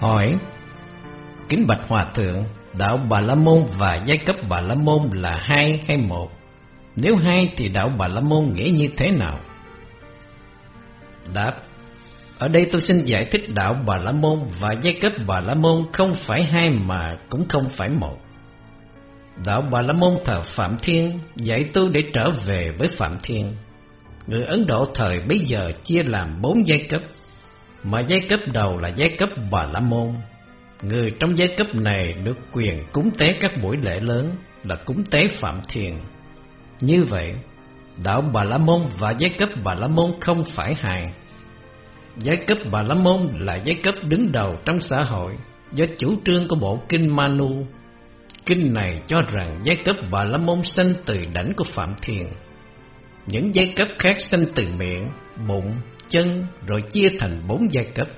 Hỏi: kính bạch Hòa Thượng, đạo Bà La Môn và giai cấp Bà La Môn là hai hay một? Nếu hai thì đạo Bà La Môn nghĩa như thế nào? Đáp: ở đây tôi xin giải thích đạo Bà La Môn và giai cấp Bà La Môn không phải hai mà cũng không phải một. Đạo Bà La Môn thờ Phạm Thiên, dạy tu để trở về với Phạm Thiên. Người Ấn Độ thời bấy giờ chia làm 4 giai cấp, mà giai cấp đầu là giai cấp Bà La Môn. Người trong giai cấp này được quyền cúng tế các buổi lễ lớn là cúng tế Phạm Thiên. Như vậy, đạo Bà La Môn và giai cấp Bà La Môn không phải hai. Giai cấp Bà La Môn là giai cấp đứng đầu trong xã hội do chủ trương của bộ kinh Manu. Kinh này cho rằng giai cấp Bà La Môn sanh từ đảnh của Phạm Thiên. Những giai cấp khác sanh từ miệng, bụng, chân, rồi chia thành 4 giai cấp.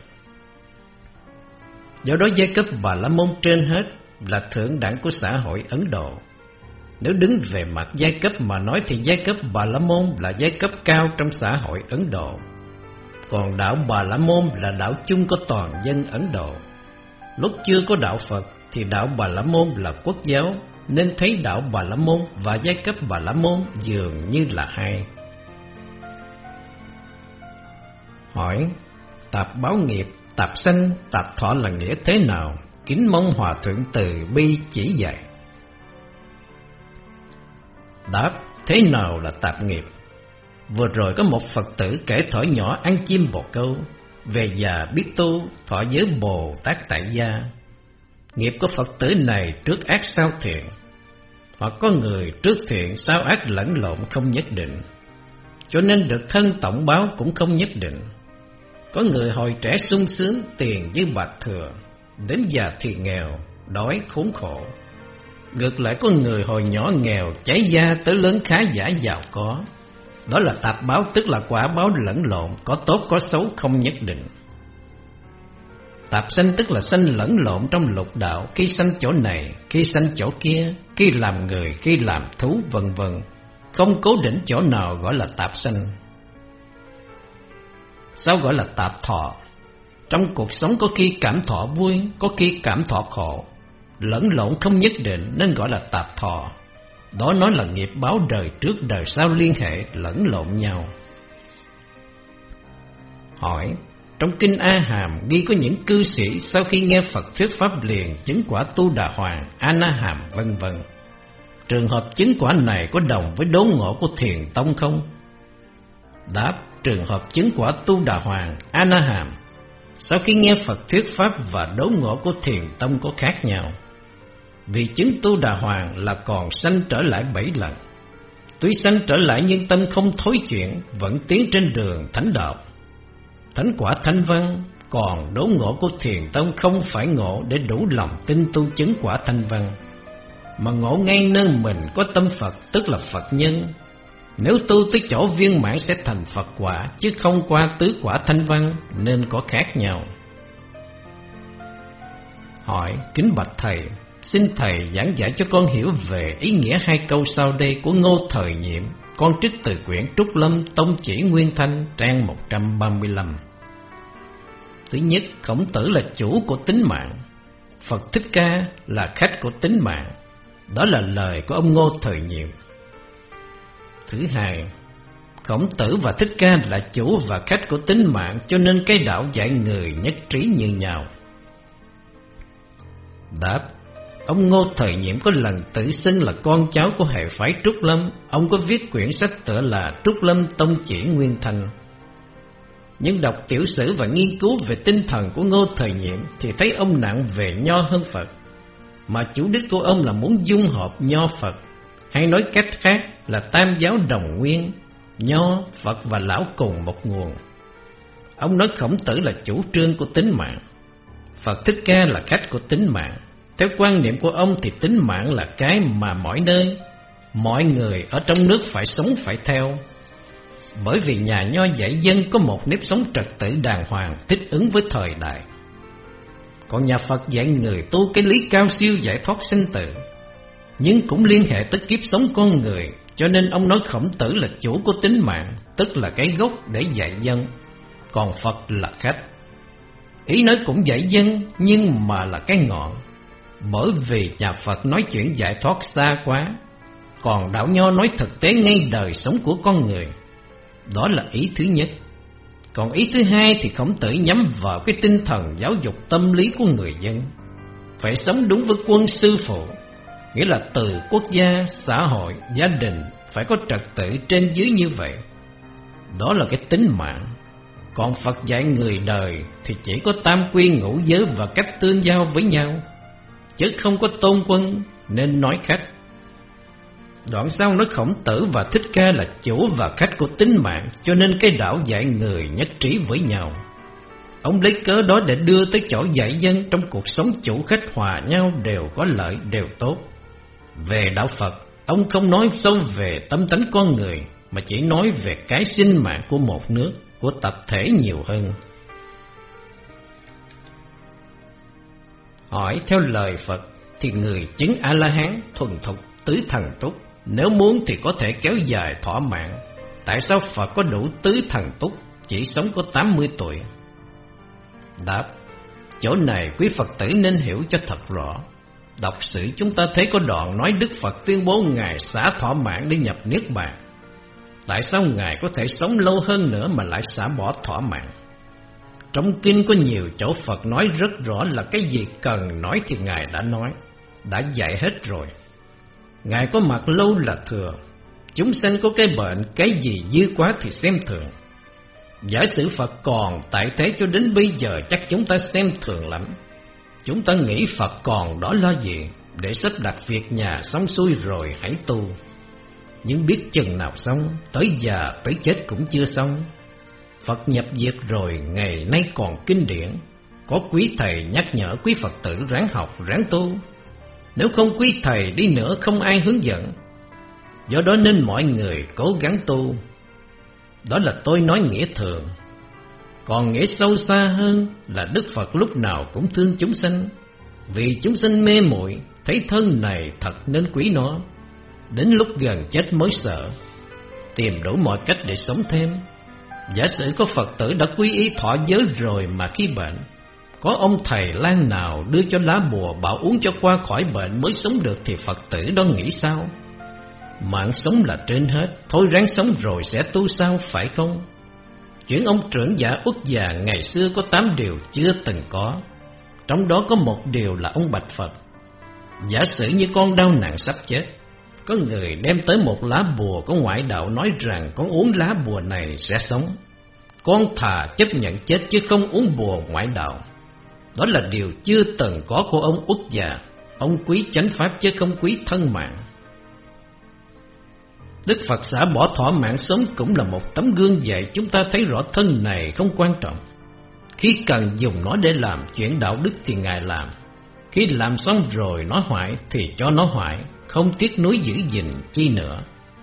Do đó giai cấp Bà La Môn trên hết là thượng đẳng của xã hội Ấn Độ. Nếu đứng về mặt giai cấp mà nói thì giai cấp Bà La Môn là giai cấp cao trong xã hội Ấn Độ. Còn đạo Bà La Môn là đạo chung của toàn dân Ấn Độ. Lúc chưa có đạo Phật thì đạo Bà La Môn là quốc giáo, nên thấy đạo Bà La Môn và giai cấp Bà La Môn dường như là hai. Hỏi: tạp báo nghiệp, tạp sanh, tạp thọ là nghĩa thế nào? Kính mong Hòa Thượng từ bi chỉ dạy. Đáp: thế nào là tạp nghiệp? Vừa rồi có một Phật tử kể thổi nhỏ ăn chim bồ câu, về già biết tu, thọ giới Bồ Tát tại gia. Nghiệp của Phật tử này trước ác sau thiện, hoặc có người trước thiện sau ác lẫn lộn không nhất định, cho nên được thân tổng báo cũng không nhất định. Có người hồi trẻ sung sướng, tiền như bạc thừa, đến già thì nghèo, đói khốn khổ. Ngược lại có người hồi nhỏ nghèo cháy da tới lớn khá giả giàu có. Đó là tạp báo, tức là quả báo lẫn lộn, có tốt có xấu không nhất định. Tạp sanh tức là sanh lẫn lộn trong lục đạo, khi sanh chỗ này, khi sanh chỗ kia, khi làm người, khi làm thú, vân vân, không cố định chỗ nào gọi là tạp sanh. Sao gọi là tạp thọ? Trong cuộc sống có khi cảm thọ vui, có khi cảm thọ khổ, lẫn lộn không nhất định nên gọi là tạp thọ. Đó nói là nghiệp báo đời trước đời sau liên hệ lẫn lộn nhau. Hỏi: trong kinh A Hàm ghi có những cư sĩ sau khi nghe Phật thuyết pháp liền chứng quả Tu Đà Hoàng, A Na Hàm vân vân. Trường hợp chứng quả này có đồng với đốn ngộ của Thiền Tông không? Đáp: trường hợp chứng quả Tu Đà Hoàng, A Na Hàm sau khi nghe Phật thuyết pháp và đốn ngộ của Thiền Tông có khác nhau. Vì chứng Tu Đà Hoàng là còn sanh trở lại 7 lần. Tuy sanh trở lại nhưng tâm không thối chuyển, vẫn tiến trên đường thánh đạo. Thánh quả thanh văn, còn đốn ngộ của Thiền Tông không phải ngộ để đủ lòng tin tu chứng quả thanh văn, mà ngộ ngay nơi mình có tâm Phật, tức là Phật nhân. Nếu tu tới chỗ viên mãn sẽ thành Phật quả, chứ không qua tứ quả thanh văn, nên có khác nhau. Hỏi: kính bạch Thầy, xin Thầy giảng giải cho con hiểu về ý nghĩa 2 câu sau đây của Ngô Thời Nhiệm. Con trích từ quyển Trúc Lâm Tông Chỉ Nguyên Thanh, trang 135. Thứ nhất, Khổng Tử là chủ của tính mạng, Phật Thích Ca là khách của tính mạng. Đó là lời của ông Ngô Thời Nhiệm. Thứ hai, Khổng Tử và Thích Ca là chủ và khách của tính mạng, cho nên cái đạo dạy người nhất trí như nhau. Đáp: ông Ngô Thời Nhiệm có lần tự xưng là con cháu của hệ phái Trúc Lâm. Ông có viết quyển sách tựa là Trúc Lâm Tông Chỉ Nguyên Thanh. Nhưng đọc tiểu sử và nghiên cứu về tinh thần của Ngô Thời Nhiệm thì thấy ông nặng về nho hơn Phật, mà chủ đích của ông là muốn dung hợp nho Phật, hay nói cách khác là tam giáo đồng nguyên, nho, Phật và lão cùng một nguồn. Ông nói Khổng Tử là chủ trương của tính mạng, Phật Thích Ca là khách của tính mạng. Theo quan niệm của ông thì tính mạng là cái mà mọi nơi, mọi người ở trong nước phải sống phải theo. Bởi vì nhà nho dạy dân có một nếp sống trật tự đàng hoàng, thích ứng với thời đại. Còn nhà Phật dạy người tu cái lý cao siêu giải thoát sinh tử, nhưng cũng liên hệ tới kiếp sống con người. Cho nên ông nói Khổng Tử là chủ của tính mạng, tức là cái gốc để dạy dân, còn Phật là khách. Ý nói cũng dễ dân, nhưng mà là cái ngọn. Bởi vì nhà Phật nói chuyện giải thoát xa quá, còn đạo Nho nói thực tế ngay đời sống của con người. Đó là ý thứ nhất. Còn ý thứ hai thì Khổng Tử nhắm vào cái tinh thần giáo dục tâm lý của người dân. Phải sống đúng với quân sư phụ, nghĩa là từ quốc gia, xã hội, gia đình phải có trật tự trên dưới như vậy. Đó là cái tính mạng. Còn Phật dạy người đời thì chỉ có tam quy ngũ giới và cách tương giao với nhau, chứ không có tôn quân nên nói khách. Đoạn sau nói Khổng Tử và Thích Ca là chủ và khách của tính mạng, cho nên cái đạo dạy người nhất trí với nhau. Ông lấy cớ đó để đưa tới chỗ dạy dân trong cuộc sống chủ khách hòa nhau đều có lợi, đều tốt. Về đạo Phật, ông không nói sâu về tâm tánh con người, mà chỉ nói về cái sinh mạng của một nước, của tập thể nhiều hơn. Hỏi theo lời Phật thì người chứng A-la-hán thuần thục tứ thần túc, nếu muốn thì có thể kéo dài thọ mạng. Tại sao Phật có đủ tứ thần túc, chỉ sống có 80 tuổi? Đáp: chỗ này quý Phật tử nên hiểu cho thật rõ. Đọc sử chúng ta thấy có đoạn nói Đức Phật tuyên bố Ngài xả thọ mạng để nhập Niết Bàn. Tại sao Ngài có thể sống lâu hơn nữa mà lại xả bỏ thọ mạng? Trong kinh có nhiều chỗ Phật nói rất rõ là cái gì cần nói thì Ngài đã nói, đã dạy hết rồi. Ngài có mặt lâu là thừa. Chúng sanh có cái bệnh, cái gì dư quá thì xem thường. Giả sử Phật còn tại thế cho đến bây giờ, chắc chúng ta xem thường lắm. Chúng ta nghĩ Phật còn đó lo gì, để sắp đặt việc nhà xong xuôi rồi hãy tu. Nhưng biết chừng nào xong, tới già tới chết cũng chưa xong. Phật nhập diệt rồi, ngày nay còn kinh điển. Có quý thầy nhắc nhở quý Phật tử ráng học, ráng tu. Nếu không quý thầy đi nữa không ai hướng dẫn. Do đó nên mọi người cố gắng tu. Đó là tôi nói nghĩa thường. Còn nghĩa sâu xa hơn là Đức Phật lúc nào cũng thương chúng sanh. Vì chúng sanh mê muội, thấy thân này thật nên quý nó. Đến lúc gần chết mới sợ, tìm đủ mọi cách để sống thêm. Giả sử có Phật tử đã quy y thọ giới rồi mà khi bệnh, có ông thầy lang nào đưa cho lá bùa bảo uống cho qua khỏi bệnh mới sống được thì Phật tử đó nghĩ sao? Mạng sống là trên hết, thôi ráng sống rồi sẽ tu sao, phải không? Chuyện ông trưởng giả Uất Già ngày xưa có 8 điều chưa từng có. Trong đó có một điều là ông bạch Phật: giả sử như con đau nặng sắp chết, có người đem tới một lá bùa của ngoại đạo nói rằng con uống lá bùa này sẽ sống. Con thà chấp nhận chết chứ không uống bùa ngoại đạo. Đó là điều chưa từng có của ông Uất Già. Ông quý chánh pháp chứ không quý thân mạng. Đức Phật xả bỏ thọ mạng sống cũng là một tấm gương dạy chúng ta thấy rõ thân này không quan trọng. Khi cần dùng nó để làm chuyện đạo đức thì Ngài làm. Khi làm xong rồi nó hoại thì cho nó hoại, không tiếc nuối giữ gìn chi nữa.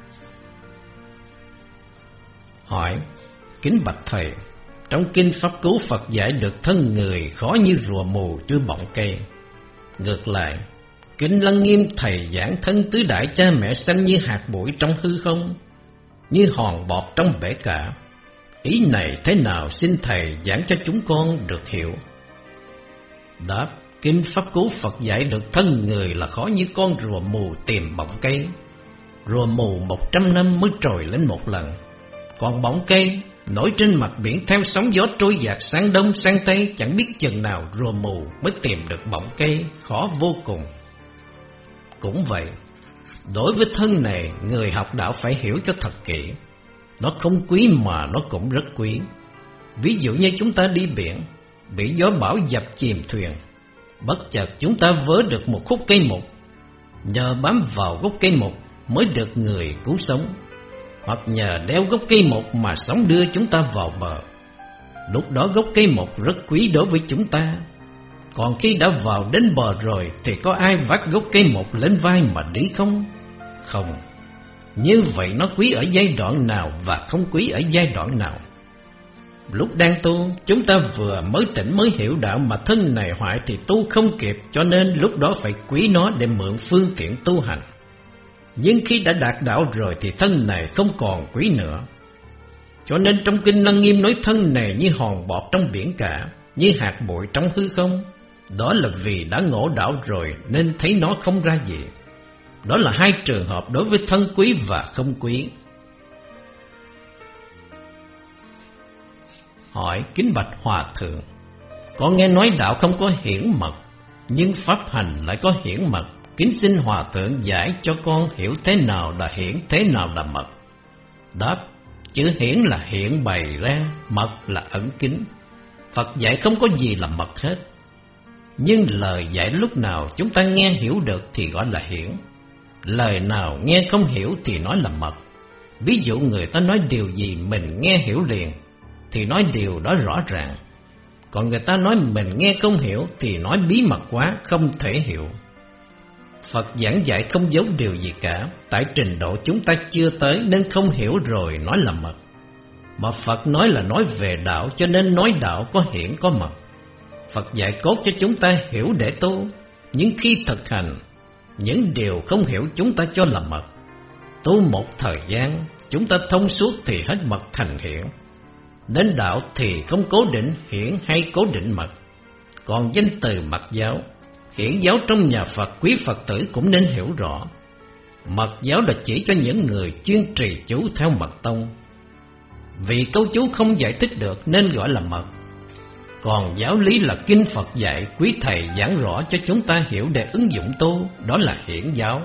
Hỏi: kính bạch thầy, trong kinh Pháp Cú Phật dạy được thân người khó như rùa mù chui bọng cây. Ngược lại, kinh Lăng Nghiêm thầy giảng thân tứ đại cha mẹ sanh như hạt bụi trong hư không, như hòn bọt trong bể cả. Ý này thế nào xin thầy giảng cho chúng con được hiểu. Đáp: kinh Pháp Cú Phật dạy được thân người là khó như con rùa mù tìm bọng cây. Rùa mù 100 năm mới trồi lên một lần, còn bọng cây nổi trên mặt biển theo sóng gió trôi dạt sang đông sang tây, chẳng biết chừng nào rùa mù mới tìm được bọng cây, khó vô cùng. Cũng vậy, đối với thân này, người học đạo phải hiểu cho thật kỹ. Nó không quý mà nó cũng rất quý. Ví dụ như chúng ta đi biển, bị gió bão dập chìm thuyền, bất chợt chúng ta vớ được một khúc cây mục, nhờ bám vào gốc cây mục mới được người cứu sống, hoặc nhờ đeo gốc cây mục mà sóng đưa chúng ta vào bờ. Lúc đó gốc cây mục rất quý đối với chúng ta. Còn khi đã vào đến bờ rồi thì có ai vác gốc cây mục lên vai mà đi không? Không. Như vậy nó quý ở giai đoạn nào và không quý ở giai đoạn nào. Lúc đang tu, chúng ta vừa mới tỉnh mới hiểu đạo mà thân này hoại thì tu không kịp, cho nên lúc đó phải quý nó để mượn phương tiện tu hành. Nhưng khi đã đạt đạo rồi thì thân này không còn quý nữa. Cho nên trong kinh Lăng Nghiêm nói thân này như hòn bọt trong biển cả, như hạt bụi trong hư không. Đó là vì đã ngộ đạo rồi nên thấy nó không ra gì. Đó là hai trường hợp đối với thân quý và không quý. Hỏi: kính bạch Hòa Thượng, con nghe nói đạo không có hiển mật, nhưng pháp hành lại có hiển mật. Kính xin Hòa Thượng giải cho con hiểu thế nào là hiển, thế nào là mật. Đáp: chữ hiển là hiện bày ra, mật là ẩn kín. Phật dạy không có gì là mật hết, nhưng lời dạy lúc nào chúng ta nghe hiểu được thì gọi là hiển, lời nào nghe không hiểu thì nói là mật. Ví dụ người ta nói điều gì mình nghe hiểu liền thì nói điều đó rõ ràng, còn người ta nói mình nghe không hiểu thì nói bí mật quá, không thể hiểu. Phật giảng dạy không giấu điều gì cả, tại trình độ chúng ta chưa tới nên không hiểu rồi nói là mật. Mà Phật nói là nói về đạo, cho nên nói đạo có hiển có mật. Phật dạy cốt cho chúng ta hiểu để tu, nhưng khi thực hành, những điều không hiểu chúng ta cho là mật. Tu một thời gian, chúng ta thông suốt thì hết mật thành hiển. Đến đạo thì không cố định hiển hay cố định mật. Còn danh từ mật giáo, hiển giáo trong nhà Phật, quý Phật tử cũng nên hiểu rõ. Mật giáo là chỉ cho những người chuyên trì chú theo mật tông. Vì câu chú không giải thích được nên gọi là mật. Còn giáo lý là kinh Phật dạy, quý thầy giảng rõ cho chúng ta hiểu để ứng dụng tu, đó là hiển giáo.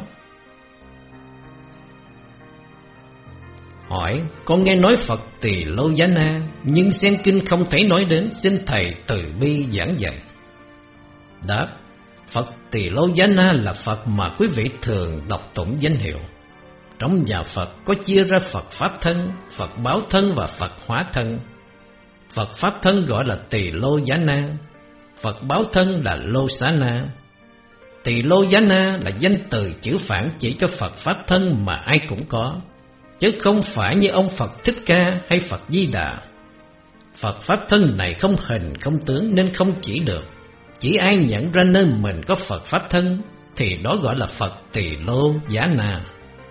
Hỏi: con nghe nói Phật Tỳ Lô Giá Na, nhưng xem kinh không thấy nói đến, xin thầy từ bi giảng dạy. Đáp: Phật Tỳ Lô Giá Na là Phật mà quý vị thường đọc tụng danh hiệu. Trong nhà Phật có chia ra Phật Pháp Thân, Phật Báo Thân và Phật Hóa Thân. Phật Pháp Thân gọi là Tỳ Lô Giá Na, Phật Báo Thân là Lô Xá Na. Tỳ Lô Giá Na là danh từ chữ phản chỉ cho Phật Pháp Thân mà ai cũng có, chứ không phải như ông Phật Thích Ca hay Phật Di Đà. Phật Pháp Thân này không hình không tướng nên không chỉ được. Chỉ ai nhận ra nơi mình có Phật Pháp Thân thì đó gọi là Phật Tỳ Lô Giá Na.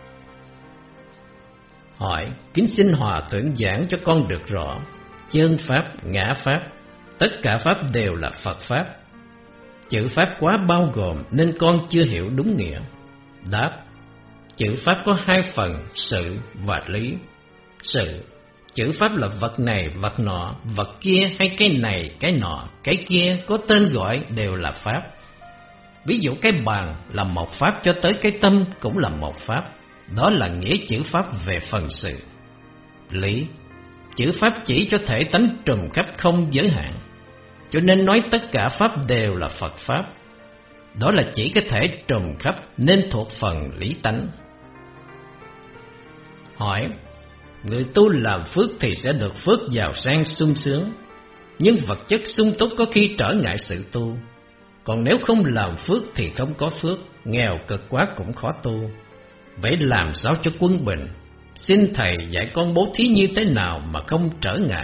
Hỏi: kính xin Hòa Thượng giảng cho con được rõ chân Pháp, ngã Pháp, tất cả Pháp đều là Phật Pháp. Chữ Pháp quá bao gồm nên con chưa hiểu đúng nghĩa. Đáp: chữ Pháp có hai phần, sự và lý. Sự, chữ Pháp là vật này, vật nọ, vật kia hay cái này, cái nọ, cái kia có tên gọi đều là Pháp. Ví dụ cái bàn là một Pháp cho tới cái tâm cũng là một Pháp. Đó là nghĩa chữ Pháp về phần sự. Lý, chữ Pháp chỉ cho thể tánh trùm khắp không giới hạn, cho nên nói tất cả Pháp đều là Phật Pháp. Đó là chỉ cái thể trùm khắp nên thuộc phần lý tánh. Hỏi: người tu làm phước thì sẽ được phước giàu sang sung sướng, nhưng vật chất sung túc có khi trở ngại sự tu. Còn nếu không làm phước thì không có phước, nghèo cực quá cũng khó tu. Vậy làm sao cho quân bình? Xin thầy dạy con bố thí như thế nào mà không trở ngại.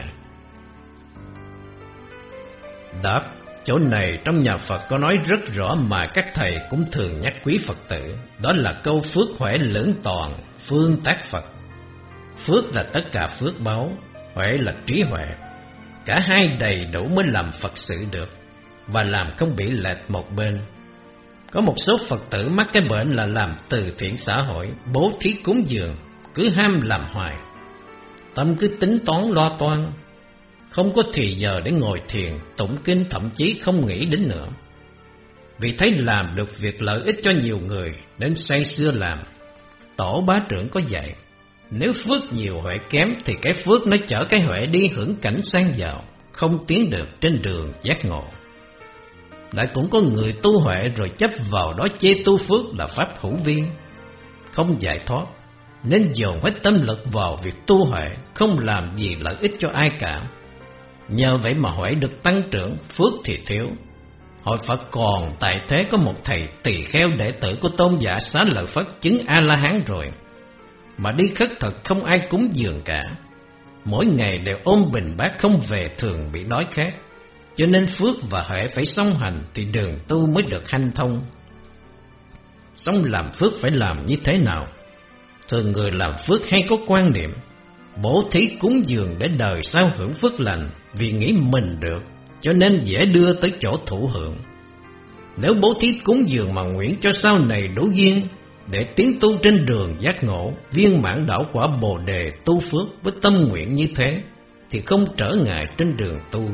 Đáp: chỗ này trong nhà Phật có nói rất rõ mà các thầy cũng thường nhắc quý Phật tử. Đó là câu phước huệ lưỡng toàn, phương tác Phật. Phước là tất cả phước báu, huệ là trí huệ. Cả hai đầy đủ mới làm Phật sự được, và làm không bị lệch một bên. Có một số Phật tử mắc cái bệnh là làm từ thiện xã hội, bố thí cúng dường, cứ ham làm hoài. Tâm cứ tính toán lo toan, không có thì giờ để ngồi thiền, tụng kinh, thậm chí không nghĩ đến nữa. Vì thấy làm được việc lợi ích cho nhiều người nên say sưa làm. Tổ bá trưởng có dạy, nếu phước nhiều huệ kém thì cái phước nó chở cái huệ đi hưởng cảnh sang giàu, không tiến được trên đường giác ngộ. Lại cũng có người tu huệ rồi chấp vào đó chê tu phước là pháp hữu vi, không giải thoát, nên dồn hết tâm lực vào việc tu huệ, không làm gì lợi ích cho ai cả. Nhờ vậy mà huệ được tăng trưởng, phước thì thiếu. Hội Phật còn tại thế có một thầy tỳ kheo đệ tử của tôn giả Xá Lợi Phất chứng A-la-hán rồi, mà đi khất thực không ai cúng dường cả. Mỗi ngày đều ôm bình bát không về, thường bị đói khát. Cho nên phước và huệ phải song hành thì đường tu mới được hanh thông. Xong làm phước phải làm như thế nào? Thường người làm phước hay có quan niệm bố thí cúng dường để đời sau hưởng phước lành, vì nghĩ mình được, cho nên dễ đưa tới chỗ thụ hưởng. Nếu bố thí cúng dường mà nguyện cho sau này đủ duyên để tiến tu trên đường giác ngộ, viên mãn đạo quả Bồ đề tu phước với tâm nguyện như thế, thì không trở ngại trên đường tu.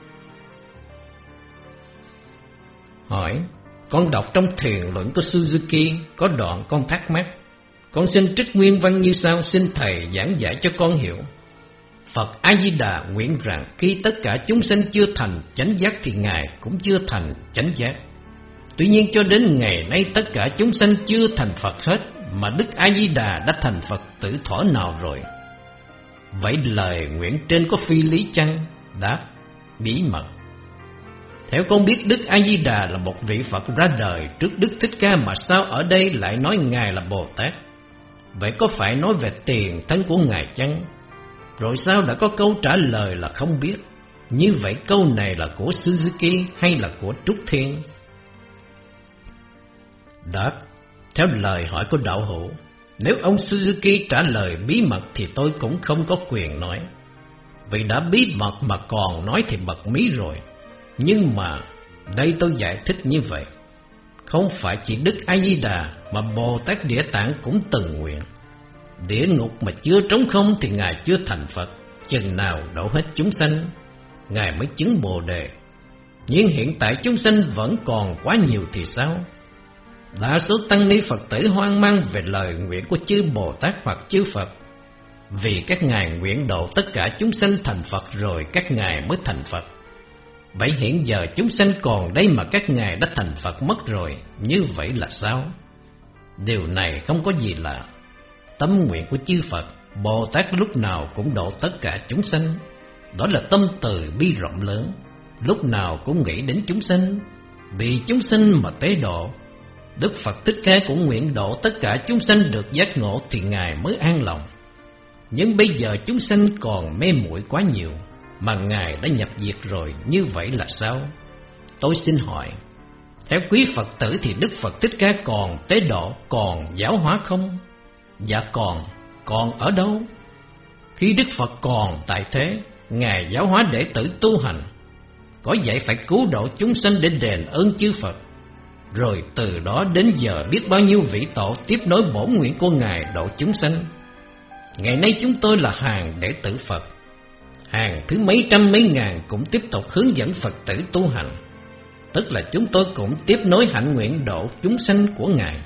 Hỏi: con đọc trong thiền luận của Suzuki có đoạn con thắc mắc, con xin trích nguyên văn như sau, xin thầy giảng giải cho con hiểu. Phật A Di Đà nguyện rằng khi tất cả chúng sanh chưa thành chánh giác thì ngài cũng chưa thành chánh giác. Tuy nhiên cho đến ngày nay tất cả chúng sanh chưa thành Phật hết, mà Đức A Di Đà đã thành Phật từ thuở nào rồi? Vậy lời nguyện trên có phi lý chăng? Đáp: bí mật. Theo con biết, Đức A Di Đà là một vị Phật ra đời trước Đức Thích Ca, mà sao ở đây lại nói ngài là Bồ Tát? Vậy có phải nói về tiền thân của ngài chăng? Rồi sao đã có câu trả lời là không biết? Như vậy câu này là của Suzuki hay là của Trúc Thiên? Đáp: theo lời hỏi của đạo hữu, nếu ông Suzuki trả lời bí mật thì tôi cũng không có quyền nói. Vì đã bí mật mà còn nói thì bật mí rồi. Nhưng mà đây tôi giải thích như vậy. Không phải chỉ Đức A Di Đà mà Bồ Tát Địa Tạng cũng từng nguyện. Địa ngục mà chưa trống không thì ngài chưa thành Phật. Chừng nào độ hết chúng sanh, ngài mới chứng Bồ đề. Nhưng hiện tại chúng sanh vẫn còn quá nhiều thì sao? Đa số tăng ni Phật tử hoang mang về lời nguyện của chư Bồ Tát hoặc chư Phật. Vì các ngài nguyện độ tất cả chúng sanh thành Phật rồi các ngài mới thành Phật. Vậy hiện giờ chúng sanh còn đây mà các ngài đã thành Phật mất rồi, như vậy là sao? Điều này không có gì lạ. Tâm nguyện của chư Phật, Bồ Tát lúc nào cũng độ tất cả chúng sanh. Đó là tâm từ bi rộng lớn, lúc nào cũng nghĩ đến chúng sanh, vì chúng sanh mà tế độ. Đức Phật Thích Ca cũng nguyện độ tất cả chúng sanh được giác ngộ thì ngài mới an lòng. Nhưng bây giờ chúng sanh còn mê muội quá nhiều, mà ngài đã nhập diệt rồi, như vậy là sao? Tôi xin hỏi, theo quý Phật tử thì Đức Phật Thích Ca còn tế độ, còn giáo hóa không? Dạ còn ở đâu? Khi Đức Phật còn tại thế, ngài giáo hóa đệ tử tu hành, có dạy phải cứu độ chúng sanh để đền ơn chư Phật. Rồi từ đó đến giờ biết bao nhiêu vị tổ tiếp nối bổn nguyện của ngài độ chúng sanh. Ngày nay chúng tôi là hàng đệ tử Phật, hàng thứ mấy trăm mấy ngàn cũng tiếp tục hướng dẫn Phật tử tu hành. Tức là chúng tôi cũng tiếp nối hạnh nguyện độ chúng sanh của ngài.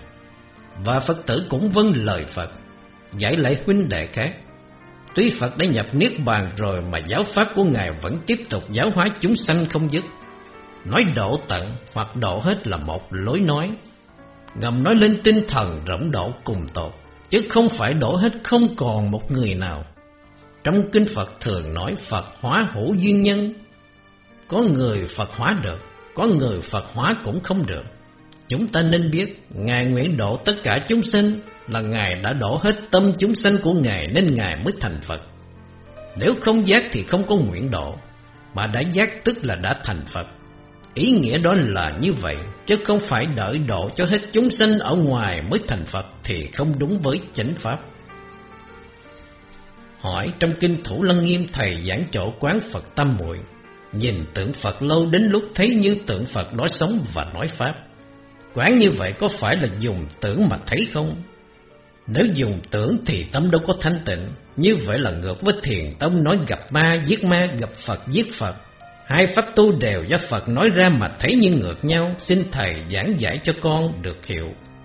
Và Phật tử cũng vâng lời Phật, dạy lại huynh đệ khác. Tuy Phật đã nhập Niết Bàn rồi mà giáo pháp của ngài vẫn tiếp tục giáo hóa chúng sanh không dứt. Nói độ tận hoặc độ hết là một lối nói, ngầm nói lên tinh thần rộng độ cùng tột, chứ không phải đổ hết không còn một người nào. Trong kinh Phật thường nói Phật hóa hữu duyên nhân. Có người Phật hóa được, có người Phật hóa cũng không được. Chúng ta nên biết, ngài nguyện độ tất cả chúng sanh là ngài đã đổ hết tâm chúng sanh của ngài nên ngài mới thành Phật. Nếu không giác thì không có nguyện độ, mà đã giác tức là đã thành Phật. Ý nghĩa đó là như vậy, chứ không phải đợi độ cho hết chúng sanh ở ngoài mới thành Phật thì không đúng với chánh pháp. Hỏi, trong kinh Thủ Lăng Nghiêm thầy giảng chỗ quán Phật tam muội, nhìn tượng Phật lâu đến lúc thấy như tượng Phật nói sống và nói pháp. Quán như vậy có phải là dùng tưởng mà thấy không? Nếu dùng tưởng thì tâm đâu có thanh tịnh. Như vậy là ngược với thiền tông nói gặp ma giết ma, gặp Phật giết Phật. Hai pháp tu đều do Phật nói ra mà thấy như ngược nhau. Xin thầy giảng giải cho con được hiểu.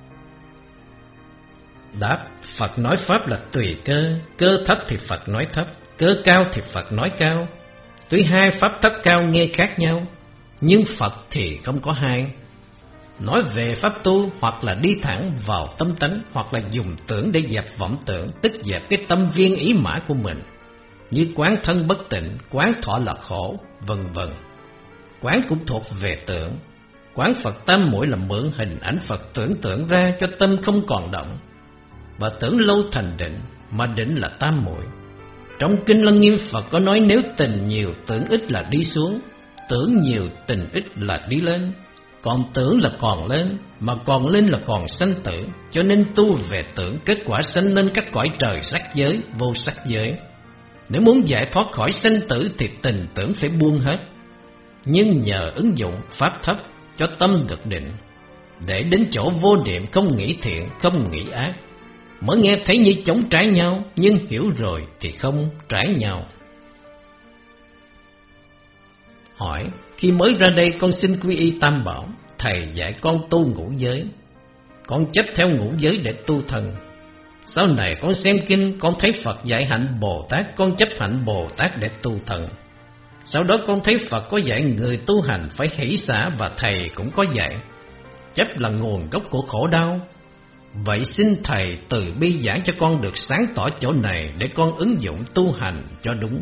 Đáp, Phật nói pháp là tùy cơ. Cơ thấp thì Phật nói thấp, cơ cao thì Phật nói cao. Tuy hai pháp thấp cao nghe khác nhau, nhưng Phật thì không có hai. Nói về pháp tu, hoặc là đi thẳng vào tâm tánh, hoặc là dùng tưởng để dẹp vọng tưởng, tức dẹp cái tâm viên ý mã của mình. Như quán thân bất tịnh, quán thọ là khổ, vân vân. Quán cũng thuộc về tưởng. Quán Phật tam muội là mượn hình ảnh Phật tưởng tượng ra cho tâm không còn động, và tưởng lâu thành định, mà định là tam muội. Trong kinh Lăng Nghiêm Phật có nói nếu tình nhiều tưởng ít là đi xuống, tưởng nhiều tình ít là đi lên. Còn tưởng là còn lên, mà còn lên là còn sanh tử. Cho nên tu về tưởng, kết quả sanh lên các cõi trời sắc giới, vô sắc giới. Nếu muốn giải thoát khỏi sanh tử thì tình tưởng phải buông hết. nhưng nhờ ứng dụng pháp thấp cho tâm được định, để đến chỗ vô niệm không nghĩ thiện, không nghĩ ác, mới nghe thấy như chống trái nhau, nhưng hiểu rồi thì không trái nhau. Hỏi: khi mới ra đây con xin quy y Tam Bảo, thầy dạy con tu ngũ giới, con chấp theo ngũ giới để tu thân. Sau này con xem kinh, con thấy Phật dạy hạnh Bồ Tát, con chấp hạnh Bồ Tát để tu thân. Sau đó con thấy Phật có dạy người tu hành phải hỷ xả, và thầy cũng có dạy chấp là nguồn gốc của khổ đau. Vậy xin thầy từ bi giảng cho con được sáng tỏ chỗ này, để con ứng dụng tu hành cho đúng.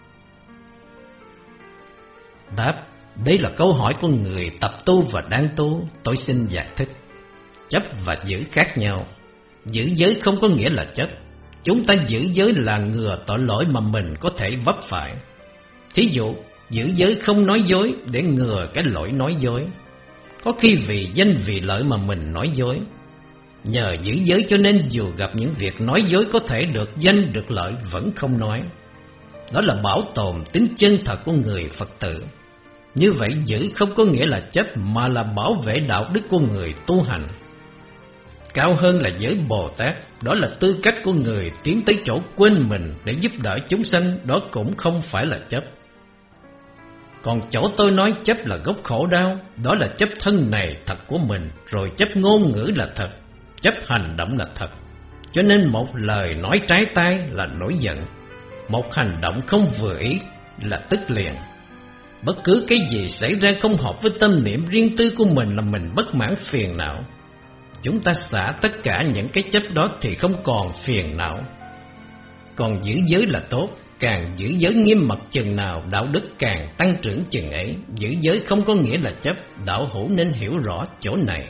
Đáp: đây là câu hỏi của người tập tu và đang tu, tôi xin giải thích. Chấp và giữ khác nhau. Giữ giới không có nghĩa là chấp. Chúng ta giữ giới là ngừa tội lỗi mà mình có thể vấp phải. Thí dụ, giữ giới không nói dối để ngừa cái lỗi nói dối. Có khi vì danh vì lợi mà mình nói dối. Nhờ giữ giới cho nên dù gặp những việc nói dối có thể được danh được lợi vẫn không nói. Đó là bảo tồn tính chân thật của người Phật tử. Như vậy giữ không có nghĩa là chấp, mà là bảo vệ đạo đức của người tu hành. Cao hơn là giới Bồ Tát, đó là tư cách của người tiến tới chỗ quên mình để giúp đỡ chúng sanh, đó cũng không phải là chấp. Còn chỗ tôi nói chấp là gốc khổ đau, đó là chấp thân này thật của mình, rồi chấp ngôn ngữ là thật, chấp hành động là thật. Cho nên một lời nói trái tai là nổi giận, một hành động không vừa ý là tức liền. Bất cứ cái gì xảy ra không hợp với tâm niệm riêng tư của mình là mình bất mãn phiền não. Chúng ta xả tất cả những cái chấp đó thì không còn phiền não. Còn giữ giới là tốt, càng giữ giới nghiêm mật chừng nào đạo đức càng tăng trưởng chừng ấy. Giữ giới không có nghĩa là chấp, đạo hữu nên hiểu rõ chỗ này.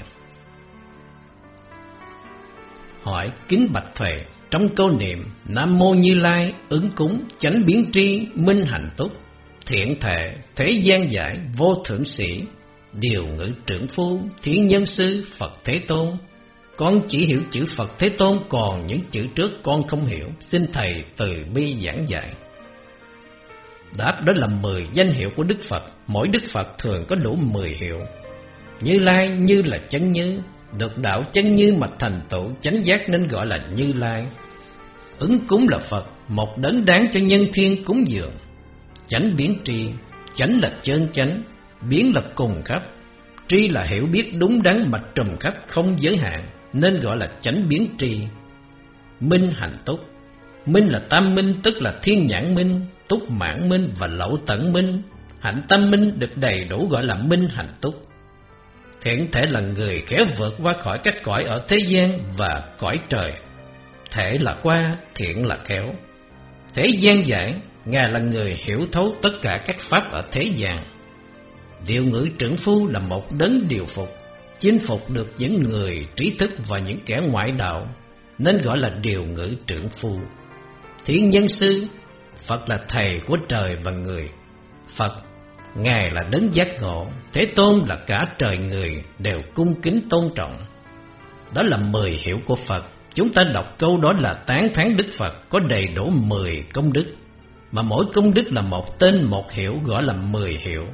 Hỏi: kính bạch thầy, trong câu niệm Nam Mô Như Lai, ứng cúng, chánh biến tri, minh hạnh túc, thiện thệ, thế gian giải, vô thượng sĩ, điều ngữ trưởng phu, thiên nhân sư, Phật Thế Tôn. Con chỉ hiểu chữ Phật Thế Tôn, còn những chữ trước con không hiểu, xin thầy từ bi giảng dạy. Đáp: đó là 10 danh hiệu của Đức Phật. Mỗi Đức Phật thường có đủ 10 hiệu. Như Lai như là chánh như, được đạo chánh như mà thành tựu chánh giác nên gọi là Như Lai. Ứng cúng là Phật, một đấng đáng cho nhân thiên cúng dường. Chánh biến tri, chánh là chân chánh, biến là cùng khắp, tri là hiểu biết đúng đắn mà trùm khắp không giới hạn, nên gọi là chánh biến tri. Minh hạnh túc, minh là tam minh, tức là thiên nhãn minh, túc mãn minh và lậu tận minh. Hạnh tâm minh được đầy đủ gọi là minh hạnh túc. Thiện thể là người khéo vượt qua khỏi các cõi ở thế gian và cõi trời. Thể là qua, thiện là khéo. Thế gian giải, Ngài là người hiểu thấu tất cả các pháp ở thế gian. Điều ngữ trưởng phu là một đấng điều phục, chinh phục được những người trí thức và những kẻ ngoại đạo, nên gọi là điều ngữ trưởng phu. Thiên nhân sư, Phật là thầy của trời và người. Phật, Ngài là đấng giác ngộ, Thế Tôn là cả trời người đều cung kính tôn trọng. Đó là 10 hiệu của Phật. Chúng ta đọc câu đó là tán thán Đức Phật có đầy đủ 10 công đức, mà mỗi công đức là một tên một hiệu, gọi là 10 hiệu.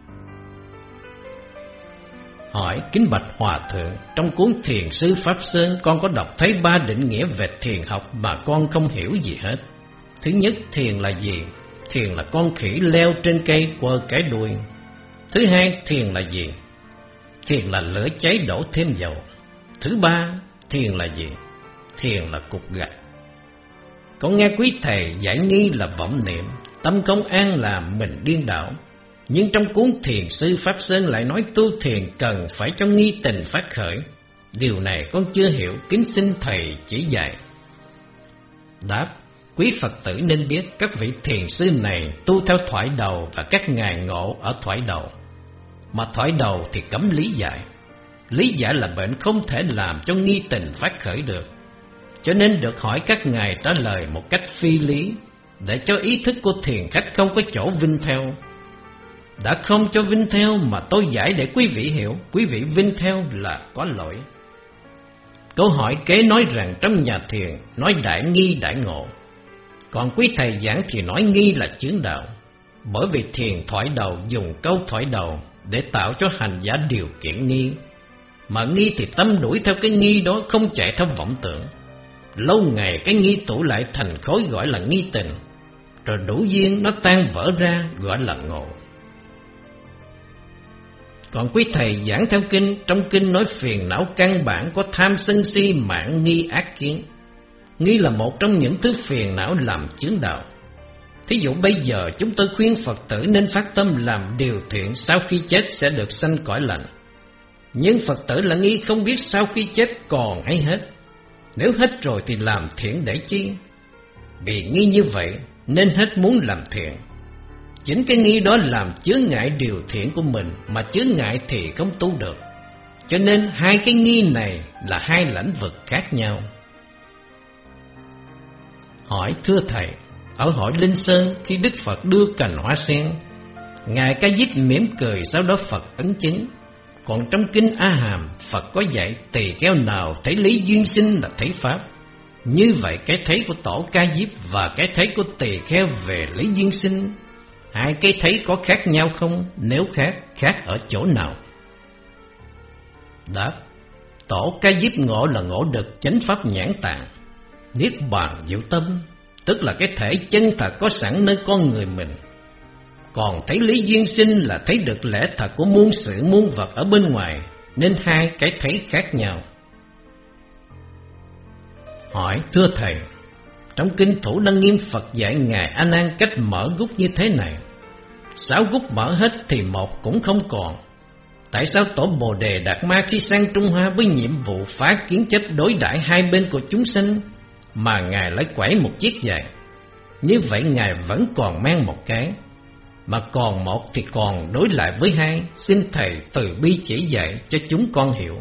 Hỏi: kính bạch Hòa Thượng, trong cuốn Thiền Sư Pháp Sơn con có đọc thấy 3 định nghĩa về thiền học mà con không hiểu gì hết. Thứ nhất, thiền là gì? Thiền là con khỉ leo trên cây quơ cái đuôi. Thứ hai, thiền là gì? Thiền là lửa cháy đổ thêm dầu. Thứ ba, thiền là gì? Thiền là cục gạch. Con nghe quý thầy giải nghi là vọng niệm, tâm không an làm mình điên đảo. Nhưng trong cuốn Thiền Sư Pháp Sơn lại nói tu thiền cần phải cho nghi tình phát khởi. Điều này con chưa hiểu, kính xin thầy chỉ dạy. Đáp: quý Phật tử nên biết các vị thiền sư này tu theo thoại đầu và các ngài ngộ ở thoại đầu. Mà thoại đầu thì cấm lý giải. Lý giải là bệnh không thể làm cho nghi tình phát khởi được. Cho nên được hỏi các ngài trả lời một cách phi lý, để cho ý thức của thiền khách không có chỗ vinh theo. Đã không cho vinh theo mà tôi giải để quý vị hiểu, quý vị vinh theo là có lỗi. Câu hỏi kế nói rằng trong nhà thiền nói đại nghi đại ngộ, còn quý thầy giảng thì nói nghi là chướng đạo. Bởi vì thiền thoại đầu dùng câu thoại đầu để tạo cho hành giả điều kiện nghi, mà nghi thì tâm đuổi theo cái nghi đó, không chạy theo vọng tưởng. Lâu ngày cái nghi tụ lại thành khối gọi là nghi tình, rồi đủ duyên nó tan vỡ ra gọi là ngộ. Còn quý thầy giảng theo kinh, trong kinh nói phiền não căn bản có tham sân si mạn nghi ác kiến. Nghi là một trong những thứ phiền não làm chướng đạo. Thí dụ bây giờ chúng tôi khuyên Phật tử nên phát tâm làm điều thiện, sau khi chết sẽ được sanh cõi lành. Nhưng Phật tử là nghi không biết sau khi chết còn hay hết. Nếu hết rồi thì làm thiện để chi? Vì nghi như vậy nên hết muốn làm thiện. Chính cái nghi đó làm chướng ngại điều thiện của mình, mà chướng ngại thì không tu được. Cho nên hai cái nghi này là hai lĩnh vực khác nhau. Hỏi: thưa thầy, ở hội Linh Sơn khi Đức Phật đưa cành hoa sen, Ngài Ca Diếp mỉm cười, sau đó Phật ấn chứng. Còn trong kinh A Hàm, Phật có dạy tỳ kheo nào thấy lý duyên sinh là thấy pháp. Như vậy cái thấy của tổ Ca Diếp và cái thấy của tỳ kheo về lý duyên sinh, hai cái thấy có khác nhau không? Nếu khác, khác ở chỗ nào? Đáp: tổ Ca Diếp ngộ là ngộ được chánh pháp nhãn tạng, niết bàn diệu tâm, tức là cái thể chân thật có sẵn nơi con người mình. Còn thấy lý duyên sinh là thấy được lẽ thật của muôn sự muôn vật ở bên ngoài, nên hai cái thấy khác nhau. Hỏi: thưa thầy, trong kinh Thủ Lăng Nghiêm Phật dạy Ngài A Nan cách mở gút như thế này: 6 gút mở hết thì một cũng không còn. Tại sao tổ Bồ Đề Đạt Ma khi sang Trung Hoa với nhiệm vụ phá kiến chấp đối đãi hai bên của chúng sanh, mà Ngài lại quẩy một chiếc giày? Như vậy Ngài vẫn còn mang một cái, mà còn một thì còn đối lại với hai. Xin thầy từ bi chỉ dạy cho chúng con hiểu.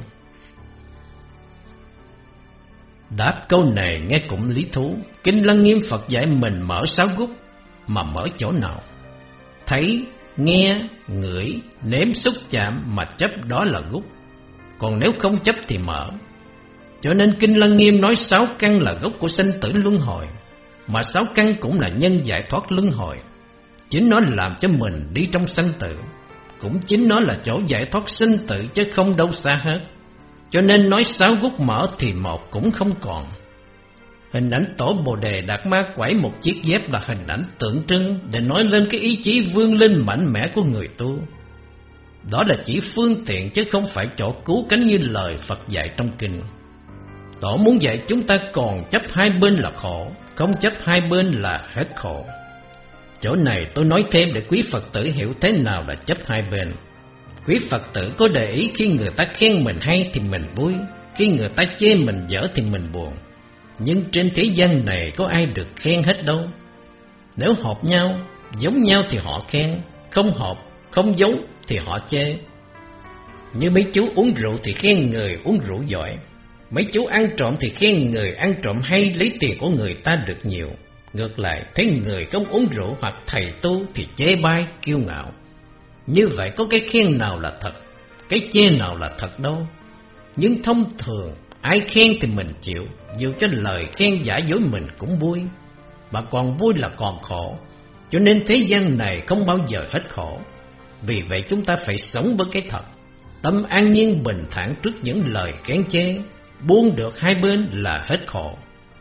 Đáp câu này nghe cũng lý thú. Kinh Lăng Nghiêm Phật dạy mình mở 6 gút, mà mở chỗ nào? Thấy, nghe, ngửi, nếm, xúc chạm mà chấp đó là gút. Còn nếu không chấp thì mở. Cho nên Kinh Lăng Nghiêm nói 6 căn là gốc của sanh tử luân hồi, mà 6 căn cũng là nhân giải thoát luân hồi. Chính nó làm cho mình đi trong sanh tử, cũng chính nó là chỗ giải thoát sinh tử, chứ không đâu xa hết. Cho nên nói 6 gút mở thì một cũng không còn. Hình ảnh tổ Bồ Đề Đạt Ma quẩy một chiếc dép là hình ảnh tượng trưng để nói lên cái ý chí vươn lên mạnh mẽ của người tu. Đó là chỉ phương tiện chứ không phải chỗ cứu cánh như lời Phật dạy trong kinh. Tổ muốn dạy chúng ta còn chấp hai bên là khổ, không chấp hai bên là hết khổ. Chỗ này tôi nói thêm để quý Phật tử hiểu thế nào là chấp hai bên. Quý Phật tử có để ý khi người ta khen mình hay thì mình vui, khi người ta chê mình dở thì mình buồn. Nhưng trên thế gian này có ai được khen hết đâu. Nếu hợp nhau, giống nhau thì họ khen, không hợp, không giống thì họ chê. Như mấy chú uống rượu thì khen người uống rượu giỏi, mấy chú ăn trộm thì khen người ăn trộm hay, lấy tiền của người ta được nhiều. Ngược lại, thấy người không uống rượu hoặc thầy tu thì chê bai, kiêu ngạo. Như vậy có cái khen nào là thật, cái chê nào là thật đâu. Nhưng thông thường ai khen thì mình chịu, dù cho lời khen giả dối mình cũng vui, mà còn vui là còn khổ. Cho nên thế gian này không bao giờ hết khổ. Vì vậy chúng ta phải sống với cái thật, tâm an nhiên bình thản trước những lời khen chê, buông được hai bên là hết khổ.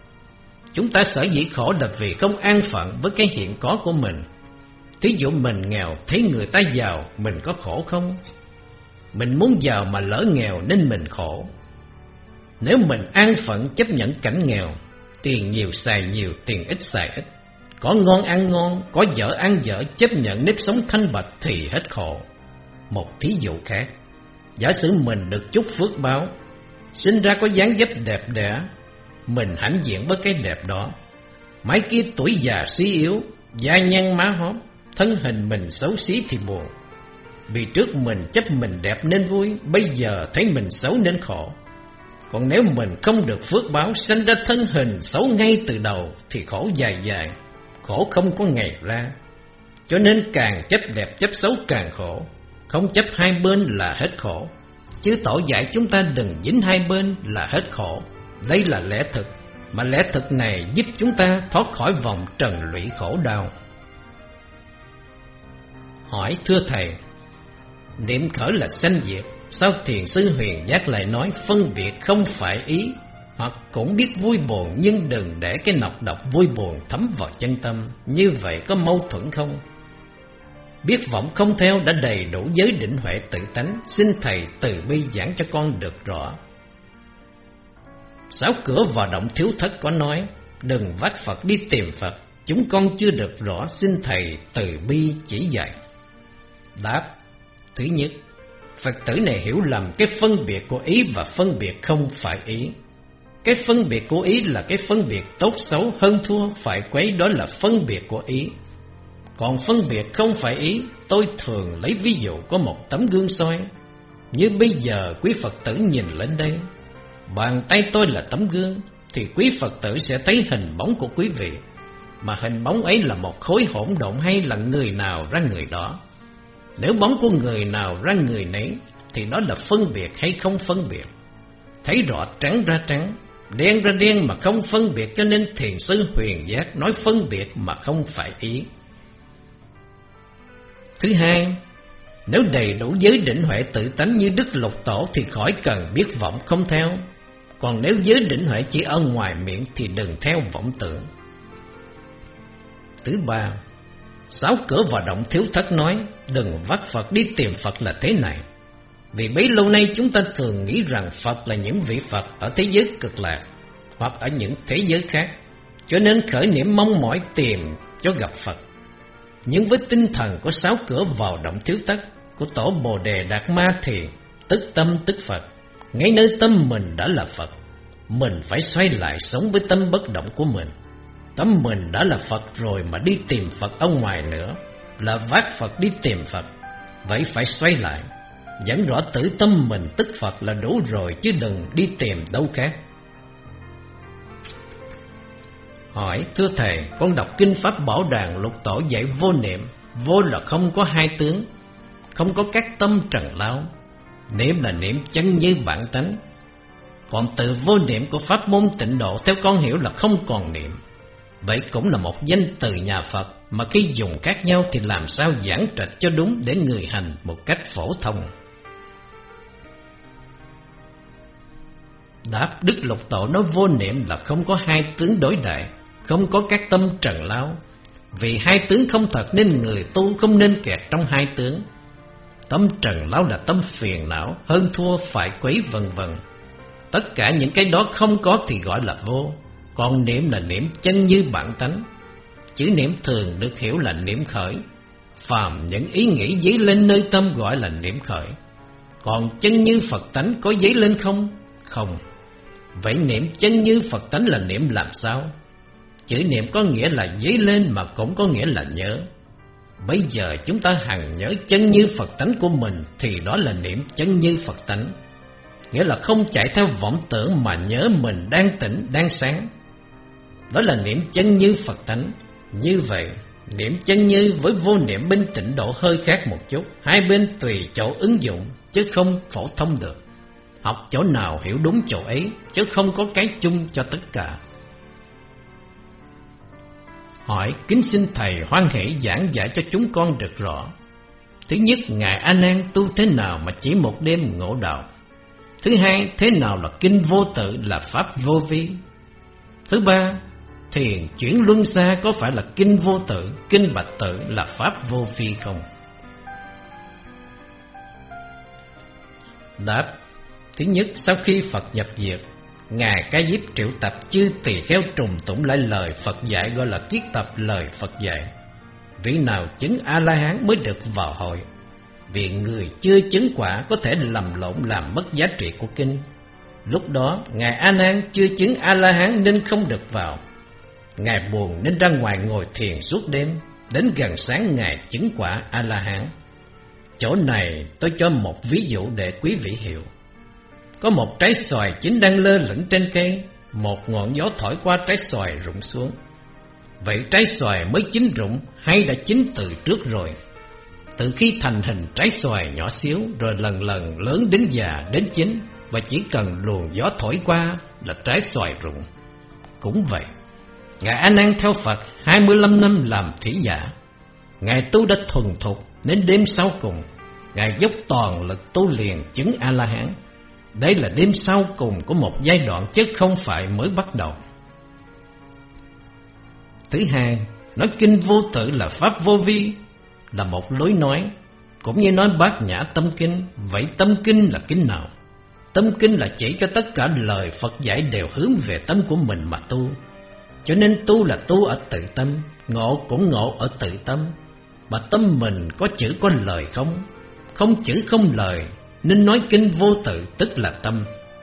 Chúng ta sở dĩ khổ là vì không an phận với cái hiện có của mình. Thí dụ mình nghèo, thấy người ta giàu, mình có khổ không? Mình muốn giàu mà lỡ nghèo nên mình khổ. Nếu mình an phận chấp nhận cảnh nghèo, tiền nhiều xài nhiều, tiền ít xài ít, có ngon ăn ngon, có dở ăn dở, chấp nhận nếp sống thanh bạch thì hết khổ. Một thí dụ khác, giả sử mình được chút phước báo, sinh ra có dáng dấp đẹp đẽ, mình hãnh diện với cái đẹp đó. Mãi kia tuổi già suy yếu, da nhăn má hóp, thân hình mình xấu xí thì buồn. Vì trước mình chấp mình đẹp nên vui, bây giờ thấy mình xấu nên khổ. Còn nếu mình không được phước báo, sinh ra thân hình xấu ngay từ đầu thì khổ dài dài, khổ không có ngày ra. Cho nên càng chấp đẹp chấp xấu càng khổ, không chấp hai bên là hết khổ. Chứ tổ dạy chúng ta đừng dính hai bên là hết khổ. Đây là lẽ thực, mà lẽ thực này giúp chúng ta thoát khỏi vòng trần lụy khổ đau. Hỏi: thưa Thầy, niệm khởi là sanh diệt, sao Thiền sư Huyền Giác lại nói phân biệt không phải ý? Hoặc cũng biết vui buồn nhưng đừng để cái nọc độc vui buồn thấm vào chân tâm, như vậy có mâu thuẫn không? Biết vọng không theo đã đầy đủ giới định huệ tự tánh, xin Thầy từ bi giảng cho con được rõ. Sáu cửa vào động Thiếu Thất có nói: đừng vác Phật đi tìm Phật, chúng con chưa được rõ, xin Thầy từ bi chỉ dạy. Đáp: thứ nhất, Phật tử này hiểu lầm cái phân biệt của ý và phân biệt không phải ý. Cái phân biệt của ý là cái phân biệt tốt xấu hơn thua phải quấy, đó là phân biệt của ý. Còn phân biệt không phải ý, tôi thường lấy ví dụ có một tấm gương soi. Như bây giờ quý Phật tử nhìn lên đây, bàn tay tôi là tấm gương, thì quý Phật tử sẽ thấy hình bóng của quý vị. Mà hình bóng ấy là một khối hỗn độn hay là người nào ra người đó? Nếu bóng của người nào ra người nấy, thì đó là phân biệt hay không phân biệt? Thấy rõ trắng ra trắng, đen ra đen mà không phân biệt, cho nên Thiền sư Huyền Giác nói phân biệt mà không phải ý. Thứ hai, nếu đầy đủ giới định huệ tự tánh như Đức Lục Tổ thì khỏi cần biết vọng không theo. Còn nếu giới định huệ chỉ ở ngoài miệng thì đừng theo vọng tưởng. Thứ ba, sáu cửa vào động Thiếu Thất nói đừng vác Phật đi tìm Phật là thế này. Vì bấy lâu nay chúng ta thường nghĩ rằng Phật là những vị Phật ở thế giới cực lạc hoặc ở những thế giới khác, cho nên khởi niệm mong mỏi tìm cho gặp Phật. Nhưng với tinh thần của sáu cửa vào động Thiếu Thất của tổ Bồ Đề Đạt Ma Thiền, tức tâm tức Phật, ngay nơi tâm mình đã là Phật. Mình phải xoay lại sống với tâm bất động của mình. Tâm mình đã là Phật rồi mà đi tìm Phật ở ngoài nữa là vác Phật đi tìm Phật. Vậy phải xoay lại, dẫn rõ tử tâm mình tức Phật là đủ rồi, chứ đừng đi tìm đâu khác. Hỏi: thưa Thầy, con đọc Kinh Pháp Bảo Đàn Lục Tổ dạy vô niệm. Vô là không có hai tướng, không có các tâm trần lao. Niệm là niệm chân như bản tánh. Còn từ vô niệm của pháp môn Tịnh Độ theo con hiểu là không còn niệm. Vậy cũng là một danh từ nhà Phật, mà khi dùng khác nhau thì làm sao giảng trạch cho đúng để người hành một cách phổ thông. Đáp: Đức Lục Tổ nói vô niệm là không có hai tướng đối đại, không có các tâm trần lao. Vì hai tướng không thật nên người tu không nên kẹt trong hai tướng. Tâm trần lao là tâm phiền não, hơn thua, phải quấy vân vân. Tất cả những cái đó không có thì gọi là vô. Còn niệm là niệm chân như bản tánh. Chữ niệm thường được hiểu là niệm khởi. Phàm những ý nghĩ dấy lên nơi tâm gọi là niệm khởi. Còn chân như Phật tánh có dấy lên không? Không. Vậy niệm chân như Phật tánh là niệm làm sao? Chữ niệm có nghĩa là dấy lên mà cũng có nghĩa là nhớ. Bây giờ chúng ta hằng nhớ chân như Phật tánh của mình thì đó là niệm chân như Phật tánh. Nghĩa là không chạy theo vọng tưởng mà nhớ mình đang tỉnh, đang sáng. Đó là niệm chân như Phật tánh. Như vậy, niệm chân như với vô niệm bên Tịnh Độ hơi khác một chút. Hai bên tùy chỗ ứng dụng, chứ không phổ thông được. Học chỗ nào hiểu đúng chỗ ấy, chứ không có cái chung cho tất cả. Hỏi: kính xin Thầy hoan hỷ giảng giải cho chúng con được rõ. Thứ nhất, Ngài A Nan tu thế nào mà chỉ một đêm ngộ đạo? Thứ hai, thế nào là kinh vô tự, là pháp vô vi? Thứ ba, thiền chuyển luân xa có phải là kinh vô tự, kinh bạch tự là pháp vô vi không? Đáp: thứ nhất, sau khi Phật nhập diệt, Ngài Ca Diếp triệu tập chư tỳ kheo trùng tụng lại lời Phật dạy, gọi là kiết tập lời Phật dạy. Vị nào chứng A-la-hán mới được vào hội. Vì người chưa chứng quả có thể lầm lộn làm mất giá trị của kinh. Lúc đó Ngài A Nan chưa chứng A-la-hán nên không được vào. Ngài buồn nên ra ngoài ngồi thiền suốt đêm, đến gần sáng Ngài chứng quả A-la-hán. Chỗ này tôi cho một ví dụ để quý vị hiểu. Có một trái xoài chín đang lơ lửng trên cây, một ngọn gió thổi qua trái xoài rụng xuống. Vậy trái xoài mới chín rụng hay đã chín từ trước rồi? Từ khi thành hình trái xoài nhỏ xíu, rồi lần lần lớn đến già đến chín, và chỉ cần luồng gió thổi qua là trái xoài rụng. Cũng vậy, Ngài A Nan theo Phật 25 năm làm thí giả. Ngài tu đã thuần thục Đến đêm sau cùng, Ngài dốc toàn lực tu liền chứng A-la-hán. Đây là đêm sau cùng của một giai đoạn chứ không phải mới bắt đầu. Thứ hai, nói kinh vô tự là pháp vô vi là một lối nói, cũng như nói Bát Nhã Tâm Kinh. Vậy tâm kinh là kinh nào? Tâm kinh là chỉ cho tất cả lời Phật dạy đều hướng về tâm của mình mà tu. Cho nên tu là tu ở tự tâm, ngộ cũng ngộ ở tự tâm. Mà tâm mình có chữ có lời không? Không chữ không lời, nên nói kinh vô tự tức là tâm.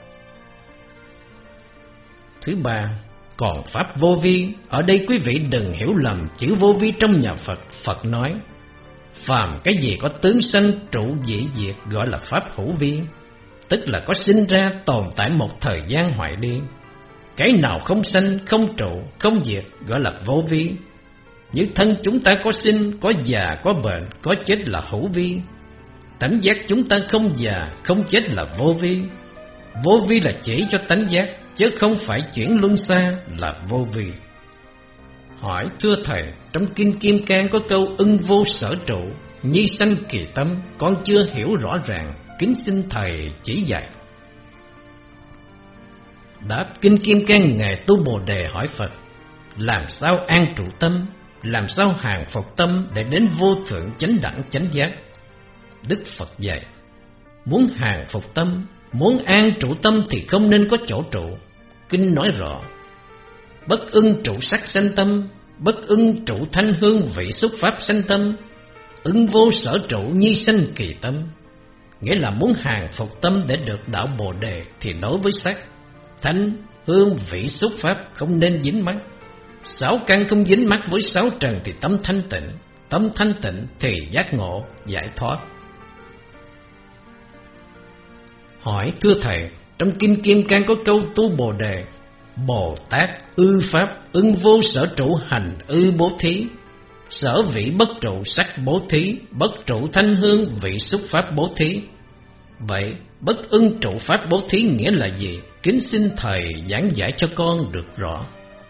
Thứ ba, còn pháp vô vi, ở đây quý vị đừng hiểu lầm chữ vô vi trong nhà Phật. Phật nói phàm cái gì có tướng sanh trụ dĩ diệt gọi là pháp hữu vi, tức là có sinh ra tồn tại một thời gian hoại đi. Cái nào không sanh, không trụ, không diệt gọi là vô vi. Như thân chúng ta có sinh, có già, có bệnh, có chết là hữu vi. Tánh giác chúng ta không già, không chết là vô vi. Vô vi là chỉ cho tánh giác, chứ không phải chuyển luân xa là vô vi. Hỏi thưa thầy, trong Kinh Kim Cang có câu ưng vô sở trụ, nhi sanh kỳ tâm, con chưa hiểu rõ ràng, kính xin thầy chỉ dạy. Đáp: Kinh Kim Cang ngài tu Bồ Đề hỏi Phật, làm sao an trụ tâm, làm sao hàng phục tâm để đến vô thượng chánh đẳng chánh giác. Đức Phật dạy, muốn hàng phục tâm, muốn an trụ tâm thì không nên có chỗ trụ. Kinh nói rõ, bất ưng trụ sắc sanh tâm, bất ưng trụ thanh hương vị xúc pháp sanh tâm, ưng vô sở trụ nhi sanh kỳ tâm. Nghĩa là muốn hàng phục tâm để được đạo Bồ Đề thì đối với sắc, thanh, hương, vị xúc pháp không nên dính mắc. Sáu căn không dính mắc với sáu trần thì tâm thanh tịnh, tâm thanh tịnh thì giác ngộ, giải thoát. Hỏi thưa thầy, trong Kinh Kim Cang có câu tu Bồ Đề, Bồ Tát ư pháp ưng vô sở trụ hành ư bố thí, sở vị bất trụ sắc bố thí, bất trụ thanh hương vị xúc pháp bố thí. Vậy bất ưng trụ pháp bố thí nghĩa là gì? Kính xin thầy giảng giải cho con được rõ.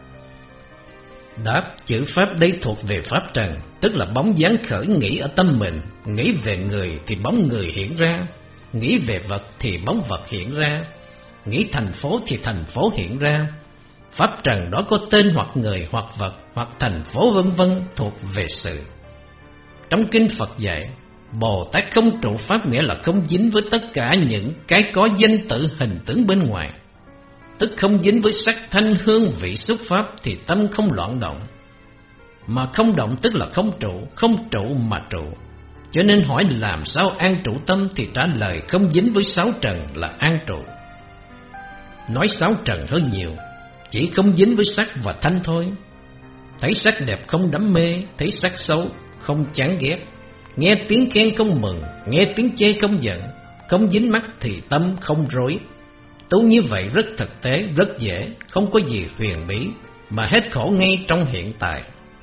Đáp: chữ pháp đây thuộc về pháp trần, tức là bóng dáng khởi nghĩ ở tâm mình. Nghĩ về người thì bóng người hiện ra, nghĩ về vật thì bóng vật hiện ra, nghĩ thành phố thì thành phố hiện ra. Pháp trần đó có tên hoặc người hoặc vật hoặc thành phố vân vân, thuộc về sự. Trong kinh Phật dạy, Bồ Tát không trụ pháp nghĩa là không dính với tất cả những cái có danh tự hình tướng bên ngoài, tức không dính với sắc thanh hương vị xúc pháp thì tâm không loạn động. Mà không động tức là không trụ mà trụ. Cho nên hỏi làm sao an trụ tâm thì trả lời không dính với sáu trần là an trụ. Nói sáu trần hơi nhiều, chỉ không dính với sắc và thanh thôi. Thấy sắc đẹp không đắm mê, thấy sắc xấu không chán ghét, nghe tiếng khen không mừng, nghe tiếng chê không giận, không dính mắc thì tâm không rối. Tu như vậy rất thực tế, rất dễ, không có gì huyền bí, mà hết khổ ngay trong hiện tại.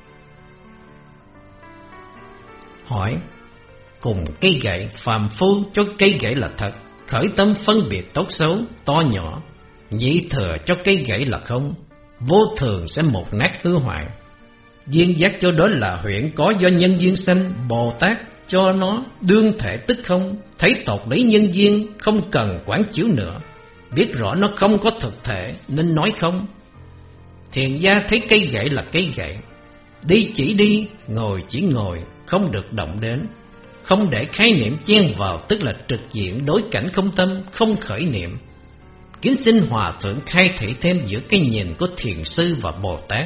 Hỏi: cùng cây gậy, phàm phu cho cây gậy là thật, khởi tâm phân biệt tốt xấu, to nhỏ, nhị thừa cho cây gậy là không, vô thường sẽ một nát hư hoại. Duyên giác cho đó là huyễn có do nhân duyên sanh, Bồ Tát cho nó đương thể tức không, thấy tột lý nhân duyên, không cần quán chiếu nữa, biết rõ nó không có thực thể nên nói không. Thiền gia thấy cây gậy là cây gậy, đi chỉ đi, ngồi chỉ ngồi, không được động đến, không để khái niệm chen vào, tức là trực diện đối cảnh không tâm, không khởi niệm. Kính xin Hòa Thượng khai thị thêm giữa cái nhìn của thiền sư và Bồ Tát.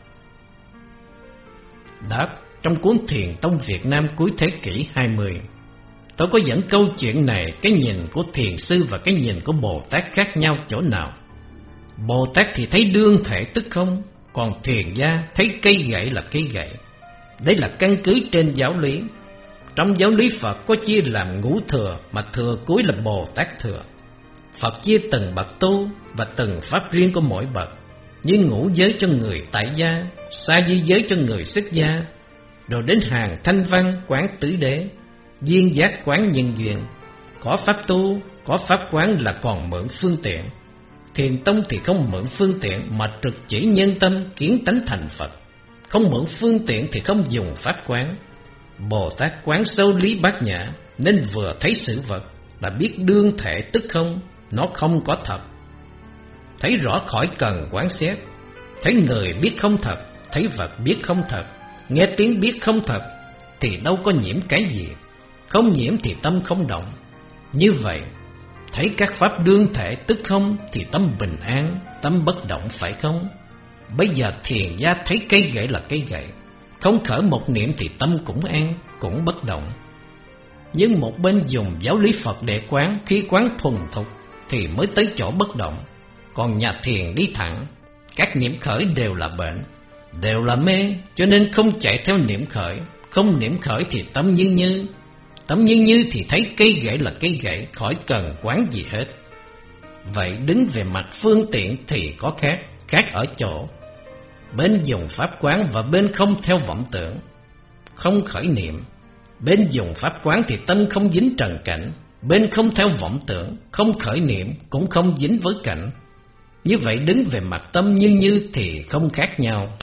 Đáp: trong cuốn Thiền Tông Việt Nam cuối thế kỷ 20, tôi có dẫn câu chuyện này, cái nhìn của thiền sư và cái nhìn của Bồ Tát khác nhau chỗ nào. Bồ Tát thì thấy đương thể tức không, còn thiền gia thấy cây gậy là cây gậy. Đây là căn cứ trên giáo lý. Trong giáo lý Phật có chia làm ngũ thừa, mà thừa cuối là Bồ Tát thừa. Phật chia từng bậc tu và từng pháp riêng của mỗi bậc, như ngũ giới cho người tại gia, sa di giới cho người xuất gia, rồi đến hàng thanh văn quán tứ đế, duyên giác quán nhân duyên. Có pháp tu, có pháp quán là còn mượn phương tiện. Thiền tông thì không mượn phương tiện mà trực chỉ nhân tâm kiến tánh thành Phật. Không mượn phương tiện thì không dùng pháp quán. Bồ Tát quán sâu lý bát nhã, nên vừa thấy sự vật là biết đương thể tức không, nó không có thật. Thấy rõ khỏi cần quán xét. Thấy người biết không thật, thấy vật biết không thật, nghe tiếng biết không thật, thì đâu có nhiễm cái gì. Không nhiễm thì tâm không động. Như vậy, thấy các pháp đương thể tức không thì tâm bình an, tâm bất động, phải không? Bây giờ thiền gia thấy cây gậy là cây gậy, không khởi một niệm thì tâm cũng an, cũng bất động. Nhưng một bên dùng giáo lý Phật để quán, khi quán thuần thục thì mới tới chỗ bất động. Còn nhà thiền đi thẳng, các niệm khởi đều là bệnh, đều là mê, cho nên không chạy theo niệm khởi. Không niệm khởi thì tâm như như. Tâm như như thì thấy cây gậy là cây gậy, khỏi cần quán gì hết. Vậy đứng về mặt phương tiện thì có khác. Khác ở chỗ bên dùng pháp quán và bên không theo vọng tưởng, không khởi niệm. Bên dùng pháp quán thì tâm không dính trần cảnh, bên không theo vọng tưởng, không khởi niệm, cũng không dính với cảnh. Như vậy đứng về mặt tâm như như thì không khác nhau.